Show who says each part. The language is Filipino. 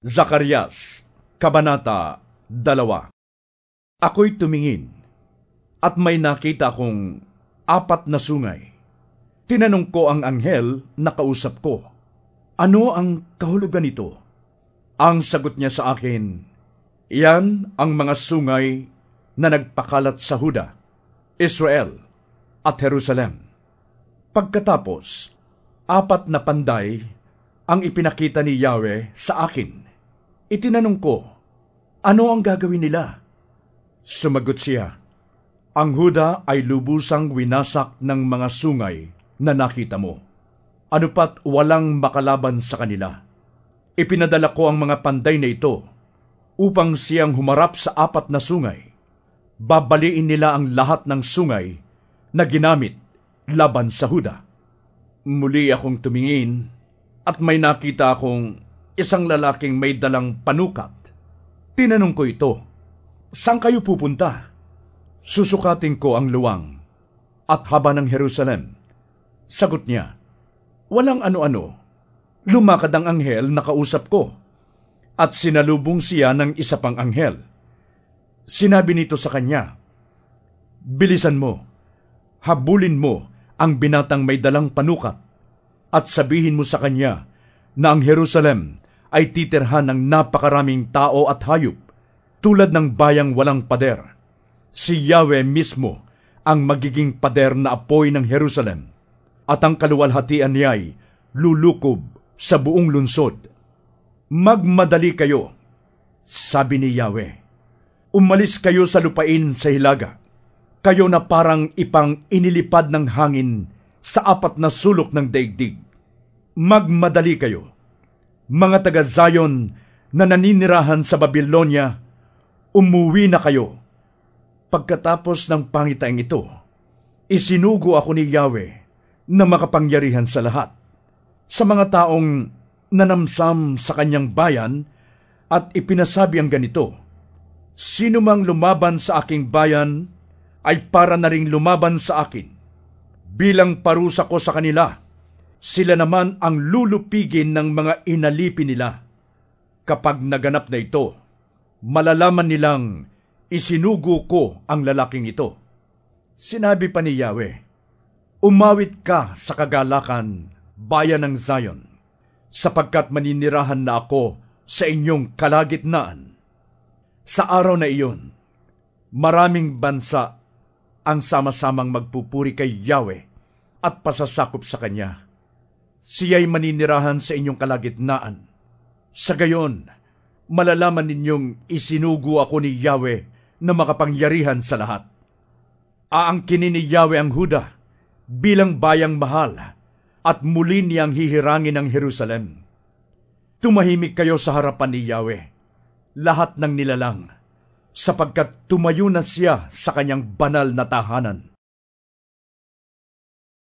Speaker 1: Zacarias, Kabanata 2. Ako'y tumingin, at may nakita akong 4 na sungay. Tinanong ko ang anghel na kausap ko, "Ano ang kahulugan nito?" Ang sagot niya sa akin, "Iyan ang mga sungay na nagpakalat sa Huda, Israel at Jerusalem." Pagkatapos, 4 na panday ang ipinakita ni Yahweh sa akin. Itinanong ko, "Ano ang gagawin nila?" Sumagot siya, "Ang Huda ay lubusang winasak ng mga sungay na nakita mo. Ano pat walang makalaban sa kanila. Ipinadala ko ang mga panday na ito upang siyang humarap sa 4 na sungay. Babaliin nila ang lahat ng sungay na ginamit laban sa Huda." Muli akong tumingin at may nakita akong isang lalaking may dalang panukat. Tinanong ko ito, "Saan kayo pupunta?" "Susukatin ko ang luwang at haba ng Jerusalem." Sagot niya, "Walang ano-ano." Lumakad ang anghel na kausap ko at sinalubong siya ng isa pang anghel. Sinabi nito sa kanya, "Bilisan mo, habulin mo ang binatang may dalang panukat at sabihin mo sa kanya na ang Jerusalem ay titirhan ng napakaraming tao at hayop, tulad ng bayang walang pader. Si Yahweh mismo ang magiging pader na apoy ng Jerusalem, at ang kaluwalhatian niya'y lulukob sa buong lungsod. Magmadali kayo," sabi ni Yahweh. "Umalis kayo sa lupain sa hilaga, kayo na parang ipang inilipad ng hangin sa 4 na sulok ng daigdig. Magmadali kayo, mga taga-Zion na naninirahan sa Babylonia, umuwi na kayo." Pagkatapos ng pangitaing ito, isinugo ako ni Yahweh na makapangyarihan sa lahat, sa mga taong nanamsam sa kanyang bayan, at ipinasabi ang ganito, "Sino mang lumaban sa aking bayan ay para na ring lumaban sa akin. Bilang parusa ko sa kanila, sila naman ang lulupigin ng mga inalipin nila. Kapag naganap na ito, malalaman nilang isinugo ko ang lalaking ito." Sinabi pa ni Yahweh, "Umawit ka sa kagalakan, bayan ng Zion, sapagkat maninirahan na ako sa inyong kalagitnaan." Sa araw na iyon, maraming bansa ang sama-samang magpupuri kay Yahweh at pasasakop sa Kanya. Siya'y maninirahan sa inyong kalagitnaan. Sa gayon, malalaman ninyong isinugo ako ni Yahweh na makapangyarihan sa lahat. Aangkinin ni Yahweh ang Huda bilang bayang mahal, at muli niyang hihirangin ang Jerusalem. Tumahimik kayo sa harapan ni Yahweh, lahat ng nilalang, sapagkat tumayo na siya sa kanyang banal na tahanan.